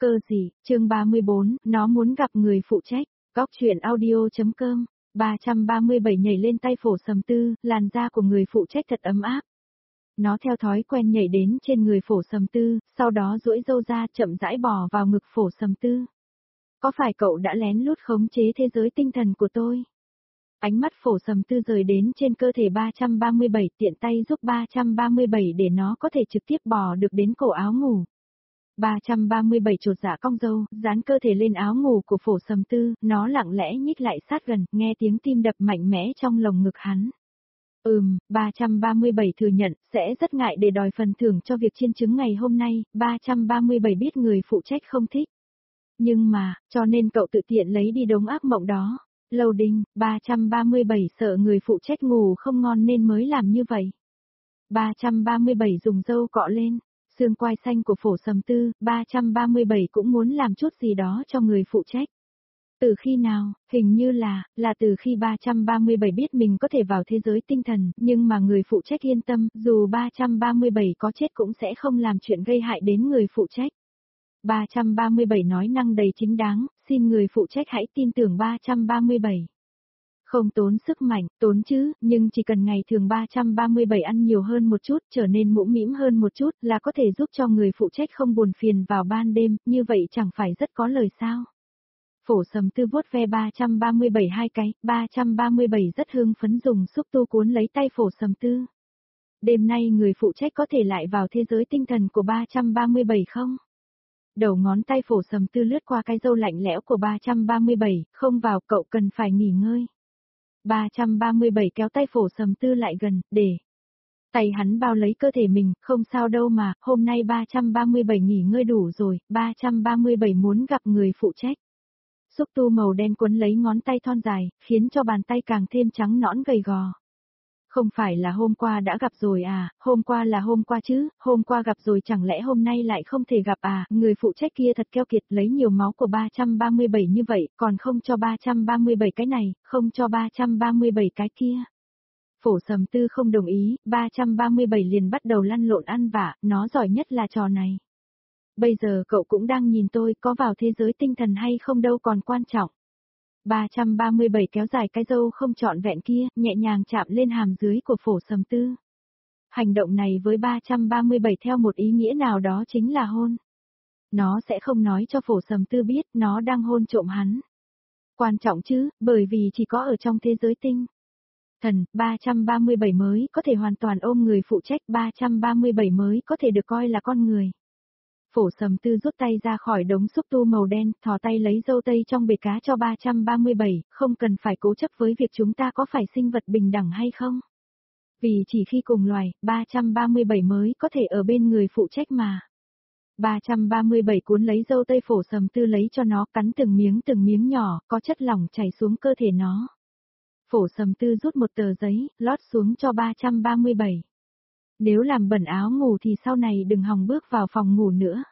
Cơ gì, chương 34, nó muốn gặp người phụ trách, góc chuyện audio.com, 337 nhảy lên tay Phổ Sầm Tư, làn da của người phụ trách thật ấm áp. Nó theo thói quen nhảy đến trên người Phổ Sầm Tư, sau đó duỗi râu ra chậm rãi bò vào ngực Phổ Sầm Tư. Có phải cậu đã lén lút khống chế thế giới tinh thần của tôi? Ánh mắt Phổ Sầm Tư rời đến trên cơ thể 337, tiện tay giúp 337 để nó có thể trực tiếp bò được đến cổ áo ngủ. 337 chột dạ cong râu, dán cơ thể lên áo ngủ của Phổ Sầm Tư, nó lặng lẽ nhích lại sát gần, nghe tiếng tim đập mạnh mẽ trong lồng ngực hắn. 337 thừa nhận, sẽ rất ngại để đòi phần thưởng cho việc chiên trứng ngày hôm nay, 337 biết người phụ trách không thích. Nhưng mà, cho nên cậu tự tiện lấy đi đống ác mộng đó. Loading, 337 sợ người phụ trách ngủ không ngon nên mới làm như vậy. 337 dùng râu cọ lên, xương quai xanh của Phổ Sầm Tư, 337 cũng muốn làm chút gì đó cho người phụ trách. Từ khi nào, hình như là từ khi 337 biết mình có thể vào thế giới tinh thần, nhưng mà người phụ trách yên tâm, dù 337 có chết cũng sẽ không làm chuyện gây hại đến người phụ trách. 337 nói năng đầy chính đáng, xin người phụ trách hãy tin tưởng 337. Không tốn sức mạnh, tốn chứ, nhưng chỉ cần ngày thường 337 ăn nhiều hơn một chút, trở nên mũm mĩm hơn một chút là có thể giúp cho người phụ trách không buồn phiền vào ban đêm, như vậy chẳng phải rất có lời sao. Phổ Sầm Tư vuốt ve 337 hai cái, 337 rất hưng phấn dùng xúc tu cuốn lấy tay Phổ Sầm Tư. Đêm nay người phụ trách có thể lại vào thế giới tinh thần của 337 không? Đầu ngón tay Phổ Sầm Tư lướt qua cái râu lạnh lẽo của 337, không vào, cậu cần phải nghỉ ngơi. 337 kéo tay Phổ Sầm Tư lại gần, để tay hắn bao lấy cơ thể mình, không sao đâu mà, hôm nay 337 nghỉ ngơi đủ rồi, 337 muốn gặp người phụ trách. Xúc tu màu đen quấn lấy ngón tay thon dài, khiến cho bàn tay càng thêm trắng nõn gầy gò. Không phải là hôm qua đã gặp rồi à, hôm qua là hôm qua chứ, hôm qua gặp rồi chẳng lẽ hôm nay lại không thể gặp à, người phụ trách kia thật keo kiệt lấy nhiều máu của 337 như vậy, còn không cho 337 cái này, không cho 337 cái kia. Phổ Sầm Tư không đồng ý, 337 liền bắt đầu lăn lộn ăn vạ, nó giỏi nhất là trò này. Bây giờ cậu cũng đang nhìn tôi có vào thế giới tinh thần hay không đâu còn quan trọng. 337 kéo dài cái râu không trọn vẹn kia, nhẹ nhàng chạm lên hàm dưới của Phổ Sầm Tư. Hành động này với 337 theo một ý nghĩa nào đó chính là hôn. Nó sẽ không nói cho Phổ Sầm Tư biết nó đang hôn trộm hắn. Quan trọng chứ, bởi vì chỉ có ở trong thế giới tinh thần, 337 mới có thể hoàn toàn ôm người phụ trách, 337 mới có thể được coi là con người. Phổ Sầm Tư rút tay ra khỏi đống xúc tu màu đen, thò tay lấy dâu tây trong bể cá cho 337, không cần phải cố chấp với việc chúng ta có phải sinh vật bình đẳng hay không. Vì chỉ khi cùng loài, 337 mới có thể ở bên người phụ trách mà. 337 cuốn lấy dâu tây Phổ Sầm Tư lấy cho nó, cắn từng miếng nhỏ, có chất lỏng chảy xuống cơ thể nó. Phổ Sầm Tư rút một tờ giấy, lót xuống cho 337. Nếu làm bẩn áo ngủ thì sau này đừng hòng bước vào phòng ngủ nữa.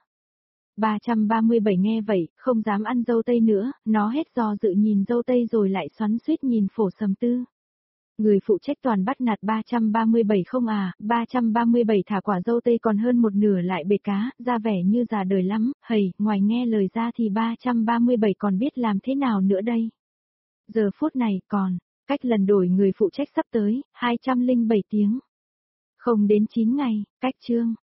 337 nghe vậy, không dám ăn dâu tây nữa, nó hết do dự nhìn dâu tây rồi lại xoắn xuýt nhìn Phổ Sầm Tư. Người phụ trách toàn bắt nạt 337 không à, 337 thả quả dâu tây còn hơn một nửa lại bể cá, ra vẻ như già đời lắm, hầy, ngoài nghe lời ra thì 337 còn biết làm thế nào nữa đây. Giờ phút này còn, cách lần đổi người phụ trách sắp tới, 207 tiếng. Không đến 9 ngày, cách chương.